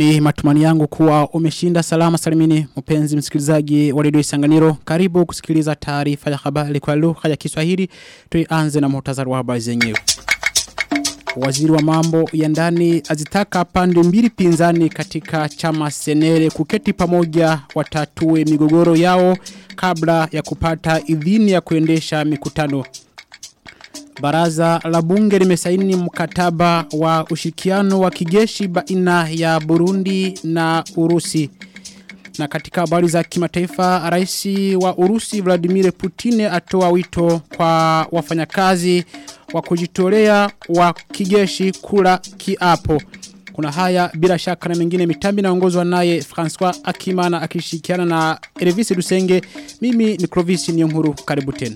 Ni matumani yangu kuwa umeshinda salama salimini mpenzi msikilizaji wa Radio Isanganiro. Karibu kusikiliza taarifa ya habari kwa lugha ya Kiswahili. Tuanze na muhtasari wa habari zenyewe. Waziri wa mambo ya ndani azitaka pande mbili pinzani katika chama Senere kuketi pamoja watatue migogoro yao kabla ya kupata idhini ya kuendesha mikutano. Baraza la bunge limesaini mkataba wa ushirikiano wa kijeshi baina ya Burundi na Urusi. Na katika habari za kimataifa, rais wa Urusi Vladimir Putin atoa wito kwa wafanyakazi wa kujitolea wa kijeshi kula kiapo. Kuna haya bila shaka na mengine mitambi naongozwa naye François Akimana akishirikiana na Elvis Lusenge. Mimi ni Clovis Niyonkuru, karibu tena.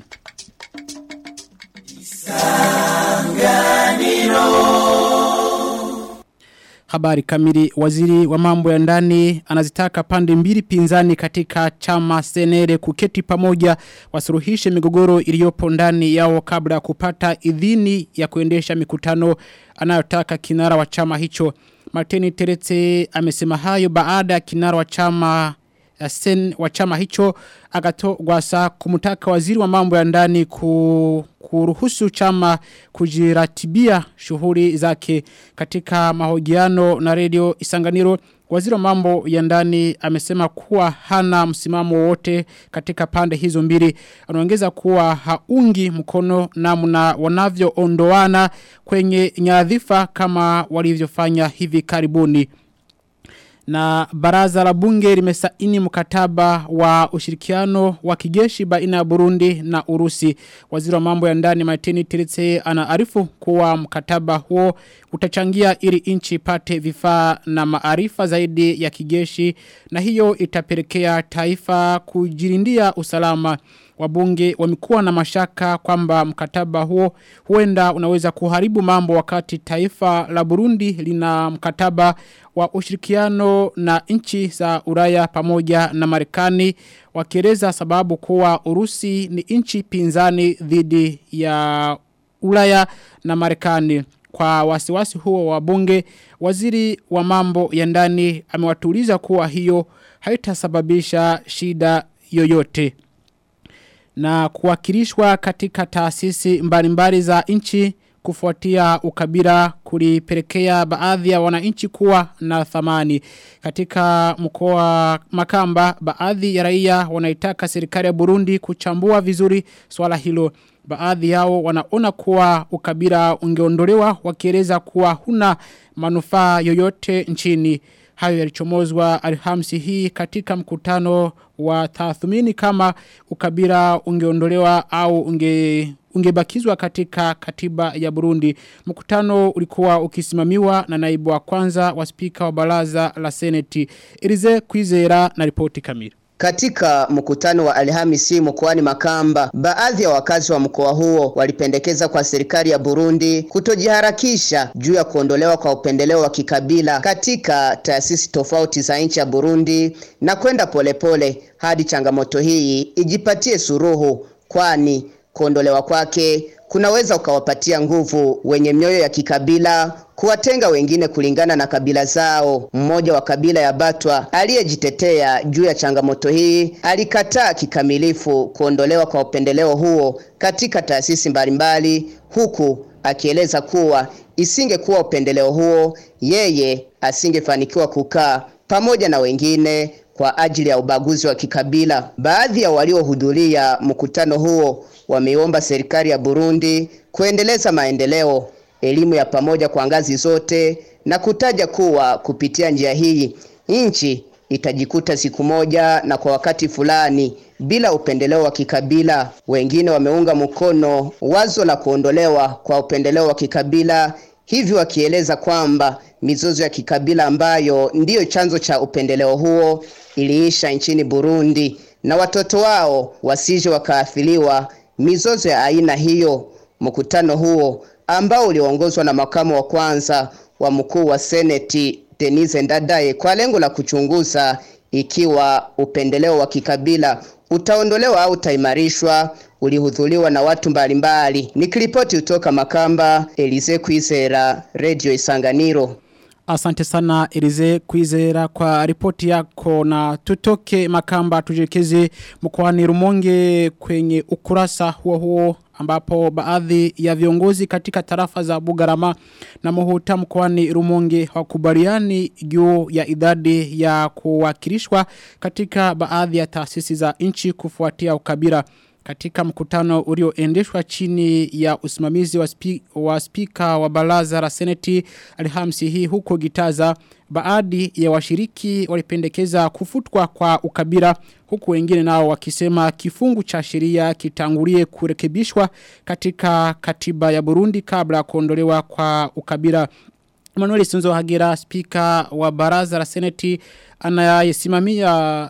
Habari kamili. Waziri wa mambo ya ndani anazitaka pande mbili pinzani katika chama Senere kuketi pamoja wasuluhishe migogoro iliyopo ndani yao kabla ya kupata idhini ya kuendesha mikutano anayotaka kinara wa chama hicho. Martini Teretse amesema hayo baada ya kinara wa chama hicho Agathon Rwasa kumtaka waziri wa mambo ya ndani kuruhusu chama kujiratibia shughuli zake. Katika mahojiano na Radio Isanganiro, waziri wa mambo ya ndani amesema kuwa hana msimamo wote katika pande hizo mbili. Anaongeza kuwa haungi mkono namna wanavyoondoana kwenye nyadhifa kama walivyofanya hivi karibuni. Na baraza la bunge limesaini mkataba wa ushirikiano wa kijeshi baina ya Burundi na Urusi. Waziri wa mambo ya ndani Martini Teretse anaarifu kuwa mkataba huo utachangia ili nchi ipate vifaa na maarifa zaidi ya kijeshi, na hiyo itapelekea taifa kujilindia usalama. Wabunge wamekuwa na mashaka kwamba mkataba huo huenda unaweza kuharibu mambo wakati taifa la Burundi lina mkataba wa ushirikiano na nchi za Ulaya pamoja na Marekani, wakieleza sababu kuwa Urusi ni nchi pinzani dhidi ya Ulaya na Marekani. Kwa wasiwasi huo wa bunge, waziri wa mambo ya ndani amewatuliza kuwa hiyo haitasababisha shida yoyote. Na kuwakilishwa katika taasisi mbalimbali za nchi kufuatia ukabila kulipelekea baadhi ya wananchi kuwa na thamani. Katika mkoa Makamba, baadhi ya raia wanaitaka serikali ya Burundi kuchambua vizuri swala hilo. Baadhi yao wanaona kuwa ukabila ungeondolewa, wakieleza kuwa huna manufaa yoyote nchini. Hayo yalichomozwa Alhamisi hii katika mkutano wa tathmini kama ukabila ungeondolewa au ungebakizwa katika katiba ya Burundi. Mkutano ulikuwa ukisimamiwa na naibu wa kwanza wa spika wa baraza la Seneti. Elize Kwizera na ripoti kamili. Katika mkutano wa Alhamisi mkoani Makamba, baadhi ya wakazi wa mkoa huo walipendekeza kwa serikali ya Burundi kutojiharakisha juu ya kuondolewa kwa upendeleo wa kikabila katika taasisi tofauti za nchi ya Burundi na kwenda polepole hadi changamoto hii ijipatie suluhu, kwani kuondolewa kwake kunaweza ukawapatia nguvu wenye mioyo ya kikabila kuwatenga wengine kulingana na kabila zao. Mmoja wa kabila ya Batwa aliyejitetea juu ya changamoto hii alikataa kikamilifu kuondolewa kwa upendeleo huo katika taasisi mbalimbali, huku akieleza kuwa isingekuwa upendeleo huo yeye asingefanikiwa kukaa pamoja na wengine kwa ajili ya ubaguzi wa kikabila. Baadhi ya waliohudhuria mkutano huo wameomba serikali ya Burundi kuendeleza maendeleo, elimu ya pamoja kwa ngazi zote, na kutaja kuwa kupitia njia hii nchi itajikuta siku moja na kwa wakati fulani bila upendeleo wa kikabila. Wengine wameunga mkono wazo la kuondolewa kwa upendeleo wa kikabila, hivi wakieleza kwamba mizozo ya kikabila ambayo ndiyo chanzo cha upendeleo huo iliisha nchini Burundi na watoto wao wasije wakaathiriwa mizozo ya aina hiyo. Mkutano huo ambao uliongozwa na makamu wa kwanza wa mkuu wa Seneti Denise Ndadaye kwa lengo la kuchunguza ikiwa upendeleo wa kikabila utaondolewa au utaimarishwa, ulihudhuriwa na watu mbalimbali. Nikiripoti kutoka Makamba, Elize Kwizera, Radio Isanganiro. Asante sana Elize Kwizera kwa ripoti yako, na tutoke Makamba tujekeze mkoani Rumonge kwenye ukurasa huo ambapo baadhi ya viongozi katika tarafa za Bugarama na Muhuta mkoani Rumonge wakubaliani juu ya idadi ya kuwakilishwa katika baadhi ya taasisi za nchi kufuatia ukabila. Katika mkutano ulioendeshwa chini ya usimamizi wa spika wa baraza la seneti Alhamisi hii huko Gitaza, baadhi ya washiriki walipendekeza kufutwa kwa ukabila, huku wengine nao wakisema kifungu cha sheria kitangulie kurekebishwa katika katiba ya Burundi kabla kuondolewa kwa ukabila. Manuel Sunzo Hagira, spika wa baraza la seneti anayesimamia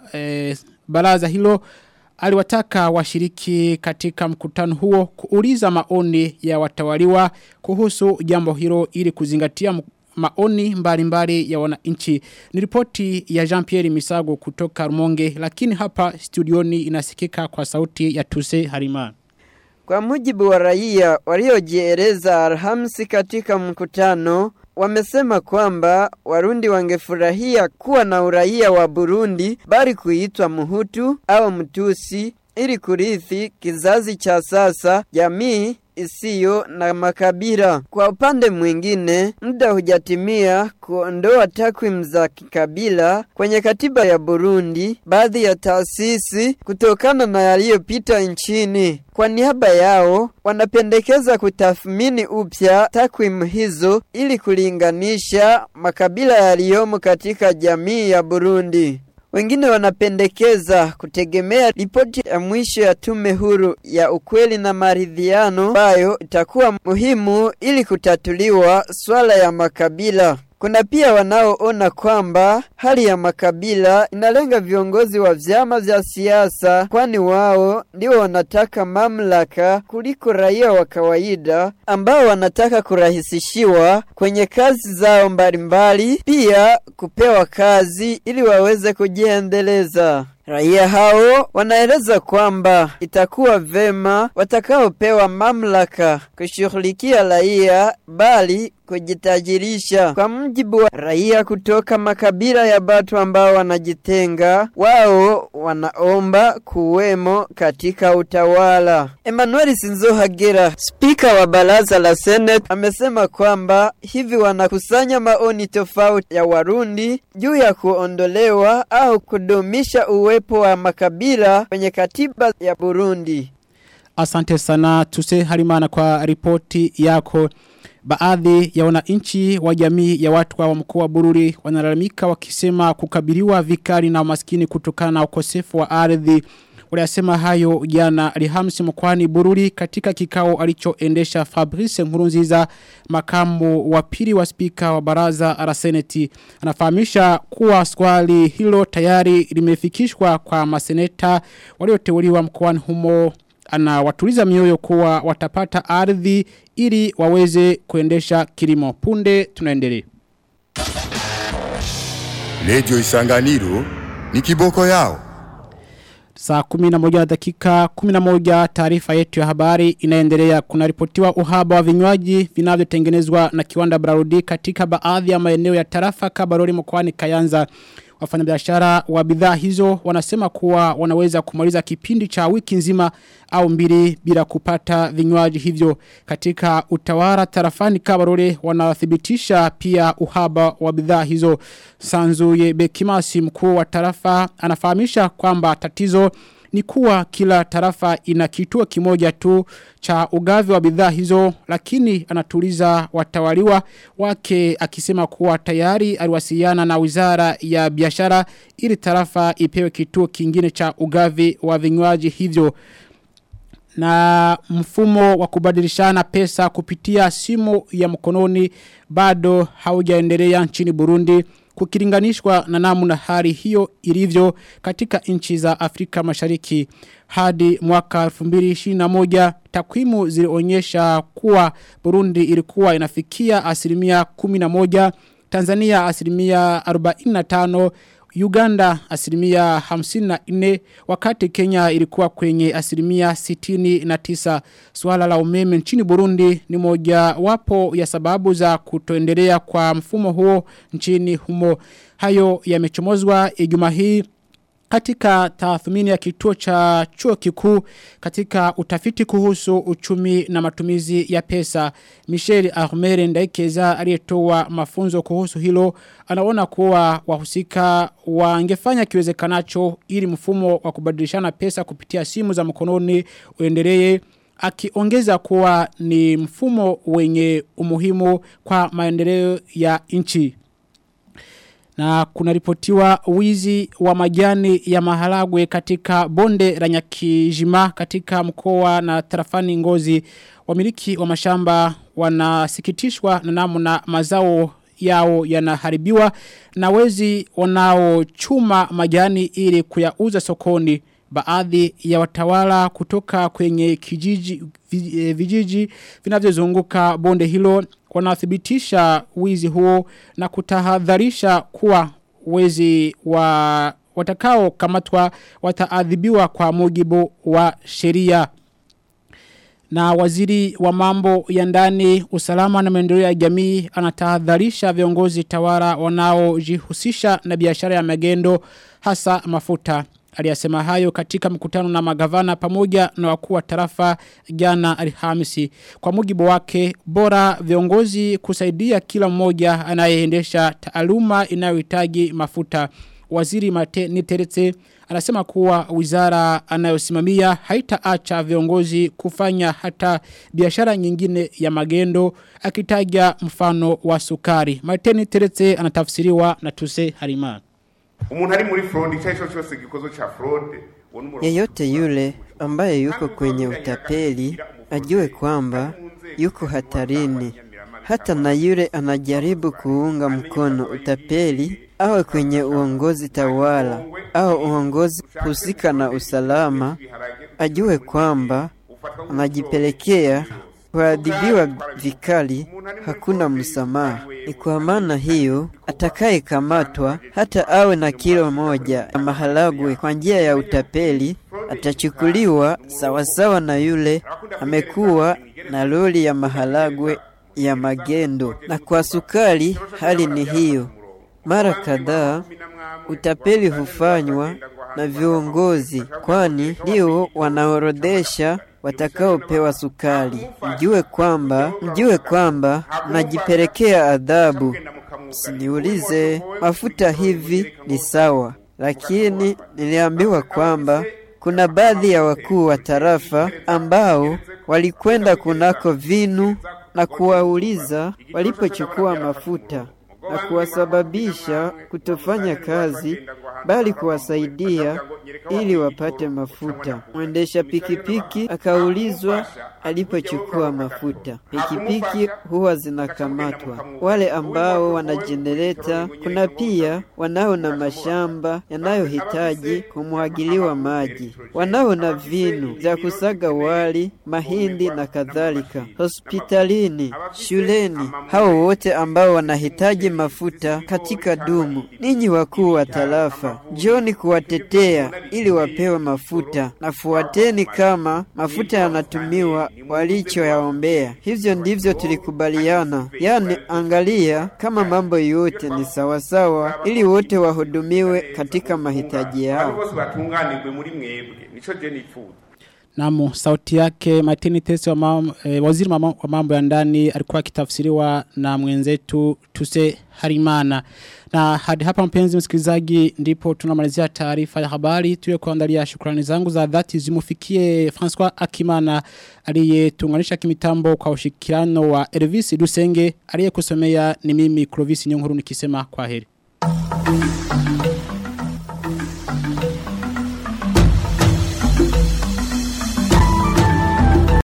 baraza hilo, aliwataka washiriki katika mkutano huo kuuliza maoni ya watawaliwa kuhusu jambo hilo ili kuzingatia maoni mbalimbali ya wananchi. Ni ripoti ya Jean-Pierre Misago kutoka Rumonge, lakini hapa studioni inasikika kwa sauti ya Tuse Harima. Kwa mujibu wa raia waliojieleza Alhamisi katika mkutano, wamesema kwamba Warundi wangefurahia kuwa na uraia wa Burundi bali kuitwa Muhutu au Mtusi ili kurithi kizazi cha sasa jamii isiyo na makabila. Kwa upande mwingine, muda hujatimia kuondoa takwimu za kikabila kwenye katiba ya Burundi baadhi ya taasisi kutokana na yaliyopita nchini. Kwa niaba yao, wanapendekeza kutathmini upya takwimu hizo ili kulinganisha makabila yaliyomo katika jamii ya Burundi. Wengine wanapendekeza kutegemea ripoti ya mwisho ya tume huru ya ukweli na maridhiano ambayo itakuwa muhimu ili kutatuliwa swala ya makabila. Kuna pia wanaoona kwamba hali ya makabila inalenga viongozi wa vyama vya siasa, kwani wao ndio wanataka mamlaka kuliko raia wa kawaida ambao wanataka kurahisishiwa kwenye kazi zao mbalimbali, pia kupewa kazi ili waweze kujiendeleza. Raia hao wanaeleza kwamba itakuwa vema watakaopewa mamlaka kushughulikia raia bali kujitajirisha. Kwa mujibu wa raia kutoka makabila ya watu ambao wanajitenga, wao wanaomba kuwemo katika utawala. Emmanuel Sinzo Hagera, spika wa baraza la Senate, amesema kwamba hivi wanakusanya maoni tofauti ya Warundi juu ya kuondolewa au kudumisha uwepo wa makabila kwenye katiba ya Burundi. Asante sana Tuse Harimana kwa ripoti yako. Baadhi ya wananchi wa jamii ya watu wa mkoa wa Bururi wanalalamika wakisema kukabiliwa vikali na umaskini kutokana na ukosefu wa ardhi. Waliyasema hayo jana Alhamisi mkoani Bururi katika kikao alichoendesha Fabrice Nkurunziza, makamu wa pili wa spika wa baraza la seneti. Anafahamisha kuwa swali hilo tayari limefikishwa kwa maseneta walioteuliwa mkoani humo. Anawatuliza mioyo kuwa watapata ardhi ili waweze kuendesha kilimo. Punde tunaendelea. Radio Isanganiro ni kiboko yao. Saa 11 dakika 11 taarifa yetu ya habari inaendelea. Kuna ripotiwa uhaba wa vinywaji vinavyotengenezwa na kiwanda Brarudi katika baadhi ya maeneo ya tarafa Kabarori mkoani Kayanza. Wafanyabiashara wa bidhaa hizo wanasema kuwa wanaweza kumaliza kipindi cha wiki nzima au mbili bila kupata vinywaji hivyo. Katika utawala tarafani Kabarore wanathibitisha pia uhaba wa bidhaa hizo. Sanzuye Bekimasi, mkuu wa tarafa, anafahamisha kwamba tatizo ni kuwa kila tarafa ina kituo kimoja tu cha ugavi wa bidhaa hizo, lakini anatuliza watawaliwa wake akisema kuwa tayari aliwasiliana na wizara ya biashara ili tarafa ipewe kituo kingine cha ugavi wa vinywaji hivyo. Na mfumo wa kubadilishana pesa kupitia simu ya mkononi bado haujaendelea nchini Burundi kukilinganishwa na namna hali hiyo ilivyo katika nchi za Afrika Mashariki. Hadi mwaka 2021 takwimu zilionyesha kuwa Burundi ilikuwa inafikia 11%, Tanzania 45%, Uganda asilimia 54 wakati Kenya ilikuwa kwenye asilimia 69. Swala la umeme nchini Burundi ni moja wapo ya sababu za kutoendelea kwa mfumo huo nchini humo. Hayo yamechomozwa Ijumaa hii katika tathmini ya kituo cha chuo kikuu katika utafiti kuhusu uchumi na matumizi ya pesa. Michel Armere Ndaikeza aliyetoa mafunzo kuhusu hilo anaona kuwa wahusika wangefanya kiwezekanacho ili mfumo wa kubadilishana pesa kupitia simu za mkononi uendelee, akiongeza kuwa ni mfumo wenye umuhimu kwa maendeleo ya nchi. Na kunaripotiwa wizi wa majani ya maharagwe katika bonde la Nyakijima katika mkoa na tarafani Ngozi. Wamiliki wa mashamba wanasikitishwa na namna mazao yao yanaharibiwa na wezi wanaochuma majani ili kuyauza sokoni. Baadhi ya watawala kutoka kwenye vijiji vinavyozunguka bonde hilo wanathibitisha wizi huo na kutahadharisha kuwa wezi watakao kamatwa wataadhibiwa kwa mujibu wa sheria. Na waziri wa mambo ya ndani, usalama na maendeleo ya jamii anatahadharisha viongozi tawala wanaojihusisha na biashara ya magendo hasa mafuta. Aliyasema hayo katika mkutano na magavana pamoja na wakuu wa tarafa jana Alhamisi. Kwa mujibu wake, bora viongozi kusaidia kila mmoja anayeendesha taaluma inayohitaji mafuta. Waziri Mateni Teretse anasema kuwa wizara anayosimamia haitaacha viongozi kufanya hata biashara nyingine ya magendo, akitaja mfano wa sukari. Mateni Teretse anatafsiriwa na Tuse Harima. Umuntu ari muri fraud cyangwa cyose gikozo cha fraud, yeyote yule ambaye yuko kwenye utapeli ajue kwamba yuko hatarini. Hata na yule anajaribu kuunga mkono utapeli awe kwenye uongozi tawala au uongozi husika na usalama, ajue kwamba anajipelekea kuadhibiwa vikali, hakuna msamaha. Ni kwa maana hiyo atakaye kamatwa hata awe na kilo moja ya maharagwe kwa njia ya utapeli atachukuliwa sawasawa na yule amekuwa na lori ya maharagwe ya magendo. Na kwa sukari hali ni hiyo. Mara kadhaa utapeli hufanywa na viongozi, kwani ndio wanaorodesha watakaopewa sukari. Mjue kwamba najipelekea adhabu. Siniulize mafuta hivi ni sawa, lakini niliambiwa kwamba kuna baadhi ya wakuu wa tarafa ambao walikwenda kunako vinu na kuwauliza walipochukua mafuta na kuwasababisha kutofanya kazi bali kuwasaidia ili wapate mafuta. Mwendesha pikipiki akaulizwa alipochukua mafuta. Pikipiki huwa zinakamatwa. Wale ambao wana generator, kuna pia wanao na mashamba yanayohitaji kumwagiliwa maji, wanao na vinu za kusaga wali, mahindi na kadhalika. Hospitalini, shuleni, hao wote ambao wanahitaji mafuta katika dumu. Ninyi wakuu wa tarafa, njoni kuwatetea ili wapewe mafuta, na fuateni kama mafuta yanatumiwa walichoyaombea. Hivyo ndivyo tulikubaliana. Yani angalia kama mambo yote ni sawasawa ili wote wahudumiwe katika mahitaji yao. Namu, sauti yake Martini Tese waziri wa mambo ya ndani alikuwa akitafsiriwa na mwenzetu Tuse Harimana. Na hadi hapa mpenzi msikilizaji ndipo tunamalizia taarifa ya habari. Tuwe kuandalia shukrani zangu za dhati zimufikie François Akimana aliyetuunganisha kimitambo kwa ushirikiano wa Elvis Dusenge, aliyekusomea ni mimi Clovis Nyonguru nikisema kwaheri.